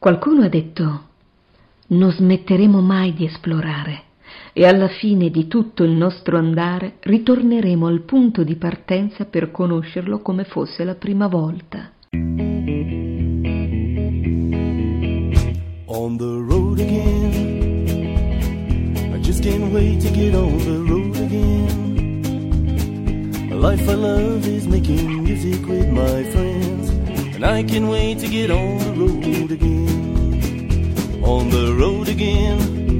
Qualcuno ha detto: non smetteremo mai di esplorare e alla fine di tutto il nostro andare ritorneremo al punto di partenza per conoscerlo come fosse la prima volta. On the road again, I just can't wait to get on the road again. The life I love is making music with my friends, and I can't wait to get on the road again. On the road again,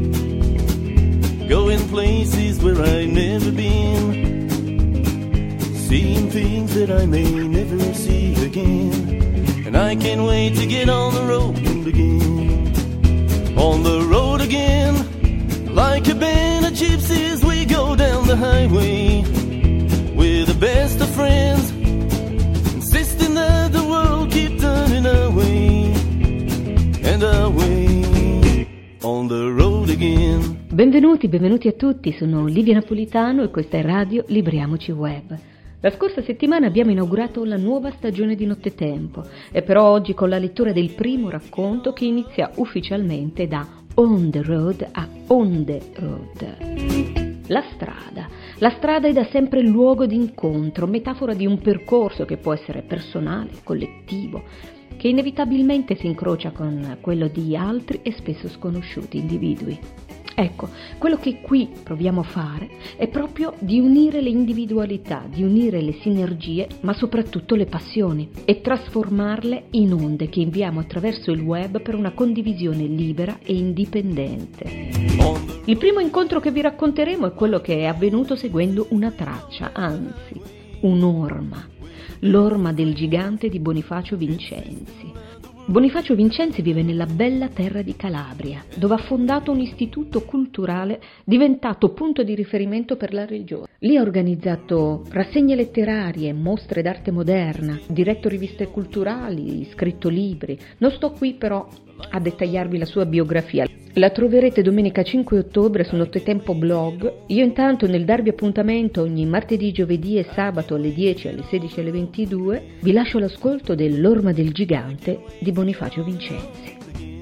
going places where I've never been, seeing things that I may never see again, and I can't wait to get on the road again. On the road again, like a band of gypsies, we go down the highway. We're the best of friends, insisting that the world keep turning our way and our way. On the road again. Benvenuti a tutti, sono Livia Napolitano e questa è Radio Libriamoci Web. La scorsa settimana abbiamo inaugurato la nuova stagione di Nottetempo e però oggi con la lettura del primo racconto che inizia ufficialmente da On the Road a On the Road. La strada è da sempre il luogo di incontro, metafora di un percorso che può essere personale, collettivo, che inevitabilmente si incrocia con quello di altri e spesso sconosciuti individui. Ecco, quello che qui proviamo a fare è proprio di unire le individualità, di unire le sinergie, ma soprattutto le passioni e trasformarle in onde che inviamo attraverso il web per una condivisione libera e indipendente. Il primo incontro che vi racconteremo è quello che è avvenuto seguendo una traccia, anzi, un'orma, l'orma del gigante di Bonifacio Vincenzi. Bonifacio Vincenzi vive nella bella terra di Calabria, dove ha fondato un istituto culturale diventato punto di riferimento per la regione. Lì ha organizzato rassegne letterarie, mostre d'arte moderna, diretto riviste culturali, scritto libri. Non sto qui però a dettagliarvi la sua biografia. La troverete domenica 5 ottobre su Nottetempo Blog. Io intanto nel darvi appuntamento ogni martedì, giovedì e sabato alle 10, alle 16 e alle 22 vi lascio l'ascolto dell'Orma del Gigante di Bonifacio Vincenzi.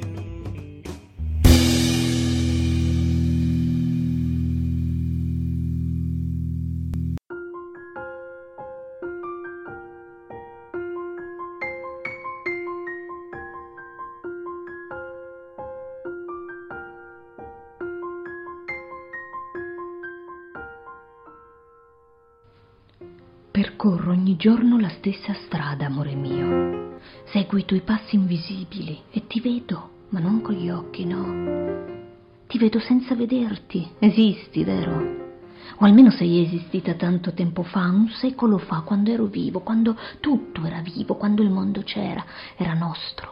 Percorro ogni giorno la stessa strada, amore mio. Seguo i tuoi passi invisibili e ti vedo, ma non con gli occhi, no. Ti vedo senza vederti. Esisti, vero? O almeno sei esistita tanto tempo fa, un secolo fa, quando ero vivo, quando tutto era vivo, quando il mondo c'era. Era nostro.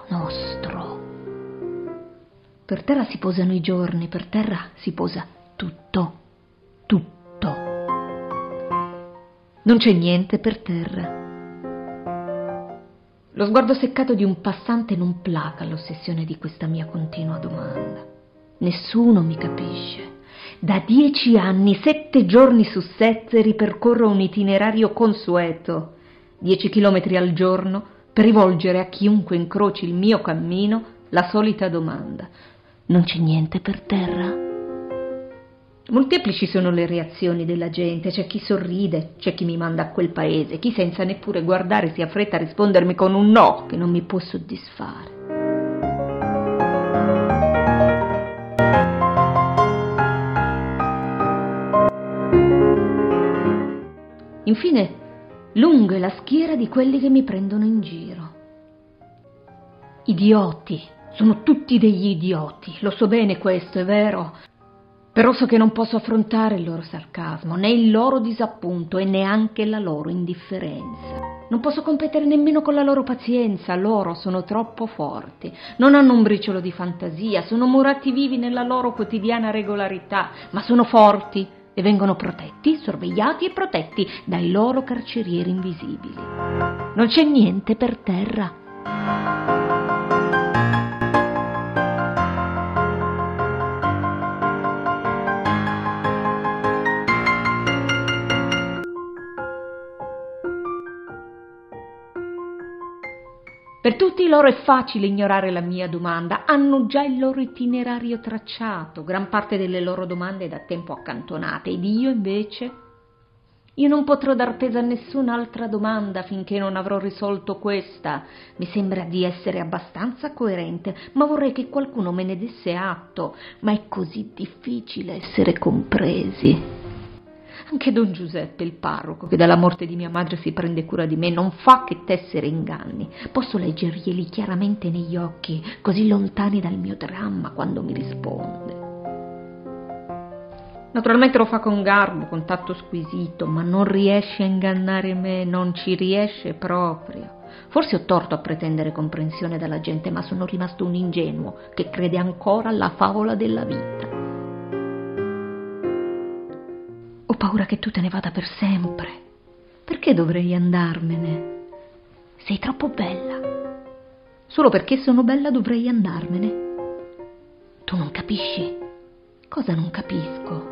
Per terra si posano i giorni, per terra si posa tutto. Non c'è niente per terra. Lo sguardo seccato di un passante non placa l'ossessione di questa mia continua domanda. Nessuno mi capisce. Da 10 anni, 7 giorni su 7, ripercorro un itinerario consueto, 10 chilometri al giorno, per rivolgere a chiunque incroci il mio cammino la solita domanda. Non c'è niente per terra? Molteplici sono le reazioni della gente, c'è chi sorride, c'è chi mi manda a quel paese, chi senza neppure guardare si affretta a rispondermi con un no che non mi può soddisfare. Infine, lunga è la schiera di quelli che mi prendono in giro. Idioti, sono tutti degli idioti, lo so bene questo, è vero. Però so che non posso affrontare il loro sarcasmo, né il loro disappunto e neanche la loro indifferenza. Non posso competere nemmeno con la loro pazienza, loro sono troppo forti, non hanno un briciolo di fantasia, sono murati vivi nella loro quotidiana regolarità, ma sono forti e vengono protetti, sorvegliati e protetti dai loro carcerieri invisibili. Non c'è niente per terra. Per tutti loro è facile ignorare la mia domanda, hanno già il loro itinerario tracciato, gran parte delle loro domande è da tempo accantonate, ed io invece? Io non potrò dar peso a nessun'altra domanda finché non avrò risolto questa. Mi sembra di essere abbastanza coerente, ma vorrei che qualcuno me ne desse atto, ma è così difficile essere compresi. Anche Don Giuseppe, il parroco, che dalla morte di mia madre si prende cura di me, non fa che tessere inganni. Posso leggerglieli chiaramente negli occhi, così lontani dal mio dramma, quando mi risponde. Naturalmente lo fa con garbo, con tatto squisito, ma non riesce a ingannare me, non ci riesce proprio. Forse ho torto a pretendere comprensione dalla gente, ma sono rimasto un ingenuo che crede ancora alla favola della vita. Ho paura che tu te ne vada per sempre. Perché dovrei andarmene? Sei troppo bella. Solo perché sono bella dovrei andarmene. Tu non capisci? Cosa non capisco?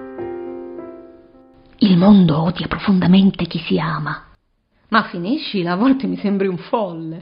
Il mondo odia profondamente chi si ama. Ma finiscila, a volte mi sembri un folle.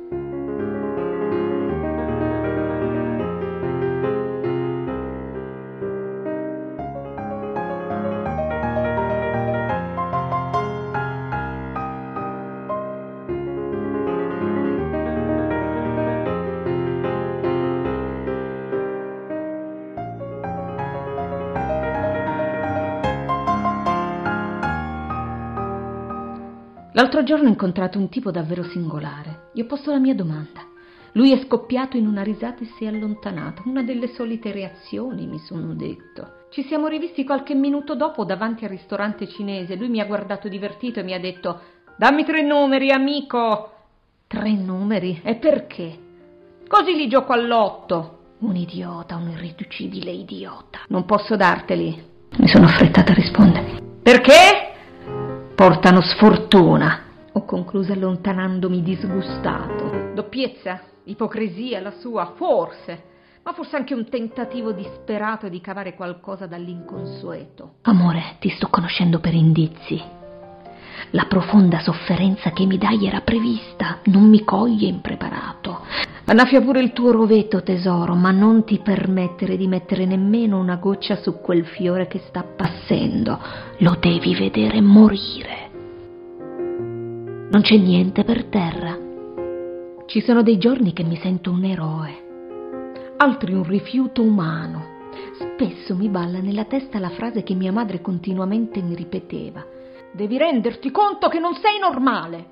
L'altro giorno ho incontrato un tipo davvero singolare. Gli ho posto la mia domanda. Lui è scoppiato in una risata e si è allontanato. Una delle solite reazioni, mi sono detto. Ci siamo rivisti qualche minuto dopo davanti al ristorante cinese. Lui mi ha guardato divertito e mi ha detto: «Dammi 3 numeri, amico!» 3 numeri? E perché? «Così li gioco all'8. Un idiota, un irriducibile idiota. «Non posso darteli». Mi sono affrettata a rispondere. «Perché?» «Portano sfortuna», ho concluso allontanandomi disgustato. Doppiezza, ipocrisia la sua, forse, ma forse anche un tentativo disperato di cavare qualcosa dall'inconsueto. Amore, ti sto conoscendo per indizi. La profonda sofferenza che mi dai era prevista, non mi coglie impreparato. Annaffia pure il tuo rovetto, tesoro, ma non ti permettere di mettere nemmeno una goccia su quel fiore che sta appassendo. Lo devi vedere morire. Non c'è niente per terra. Ci sono dei giorni che mi sento un eroe, altri un rifiuto umano. Spesso mi balla nella testa la frase che mia madre continuamente mi ripeteva: «Devi renderti conto che non sei normale».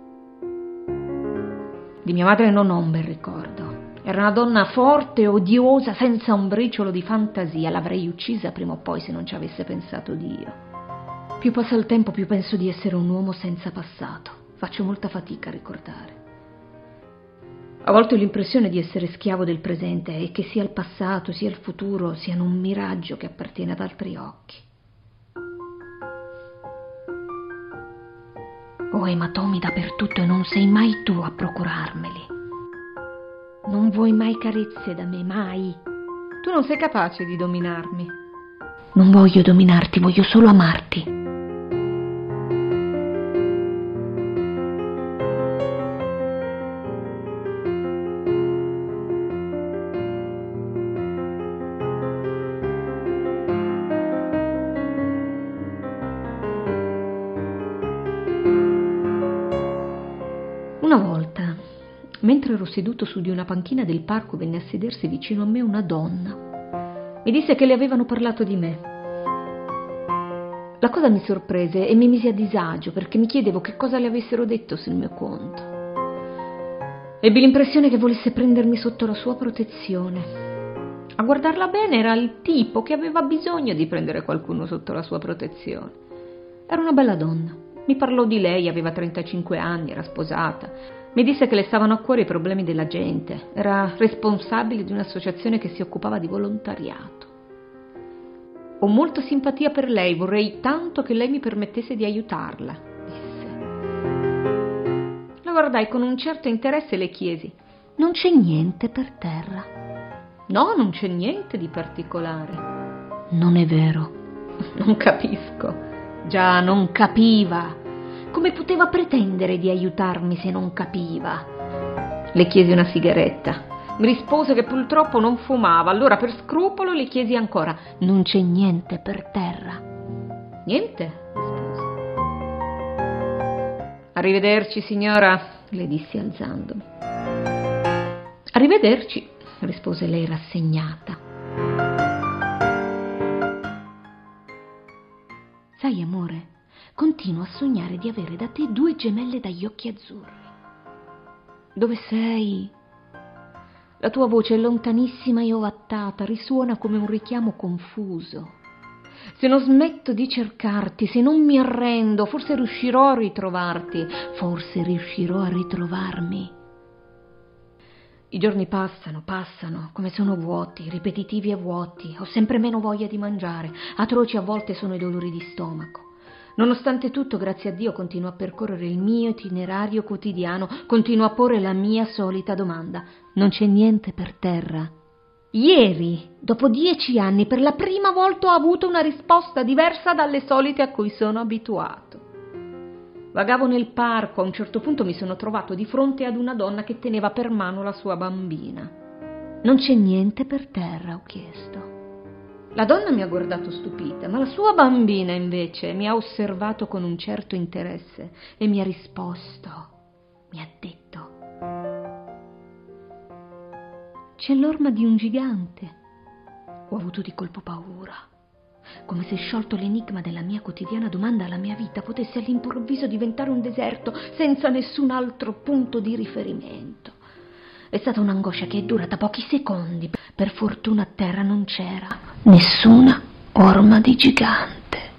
Di mia madre non ho un bel ricordo. Era una donna forte e odiosa, senza un briciolo di fantasia. L'avrei uccisa prima o poi se non ci avesse pensato Dio. Più passa il tempo, più penso di essere un uomo senza passato. Faccio molta fatica a ricordare. A volte ho l'impressione di essere schiavo del presente e che sia il passato sia il futuro siano un miraggio che appartiene ad altri occhi. Ho ematomi dappertutto e non sei mai tu a procurarmeli. Non vuoi mai carezze da me, mai. Tu non sei capace di dominarmi. Non voglio dominarti, voglio solo amarti. Una volta, mentre ero seduto su di una panchina del parco, venne a sedersi vicino a me una donna. Mi disse che le avevano parlato di me. La cosa mi sorprese e mi mise a disagio perché mi chiedevo che cosa le avessero detto sul mio conto. Ebbi l'impressione che volesse prendermi sotto la sua protezione. A guardarla bene era il tipo che aveva bisogno di prendere qualcuno sotto la sua protezione. Era una bella donna. Mi parlò di lei, aveva 35 anni, era sposata. Mi disse che le stavano a cuore i problemi della gente. Era responsabile di un'associazione che si occupava di volontariato. Ho molta simpatia per lei, vorrei tanto che lei mi permettesse di aiutarla, disse. La guardai con un certo interesse e le chiesi: «Non c'è niente per terra?» «No, non c'è niente di particolare». «Non è vero». «Non capisco». Già, non capiva. Come poteva pretendere di aiutarmi se non capiva? Le chiesi una sigaretta. Mi rispose che purtroppo non fumava, allora per scrupolo le chiesi ancora: non c'è niente per terra? Niente, rispose. Arrivederci, signora, le dissi alzandomi. Arrivederci, rispose lei rassegnata. Sai, amore, continuo a sognare di avere da te 2 gemelle dagli occhi azzurri. Dove sei? La tua voce è lontanissima e ovattata, risuona come un richiamo confuso. Se non smetto di cercarti, se non mi arrendo, forse riuscirò a ritrovarti, forse riuscirò a ritrovarmi. I giorni passano, come sono vuoti, ripetitivi e vuoti. Ho sempre meno voglia di mangiare, atroci a volte sono i dolori di stomaco. Nonostante tutto, grazie a Dio, continuo a percorrere il mio itinerario quotidiano, continuo a porre la mia solita domanda: non c'è niente per terra? Ieri, dopo 10 anni, per la prima volta ho avuto una risposta diversa dalle solite a cui sono abituato. Vagavo nel parco, a un certo punto mi sono trovato di fronte ad una donna che teneva per mano la sua bambina. Non c'è niente per terra, ho chiesto. La donna mi ha guardato stupita, ma la sua bambina invece mi ha osservato con un certo interesse e mi ha risposto, mi ha detto: c'è l'orma di un gigante. Ho avuto di colpo paura, come se sciolto l'enigma della mia quotidiana domanda alla mia vita potesse all'improvviso diventare un deserto senza nessun altro punto di riferimento. È stata un'angoscia che è durata pochi secondi. Per fortuna a terra non c'era nessuna orma di gigante.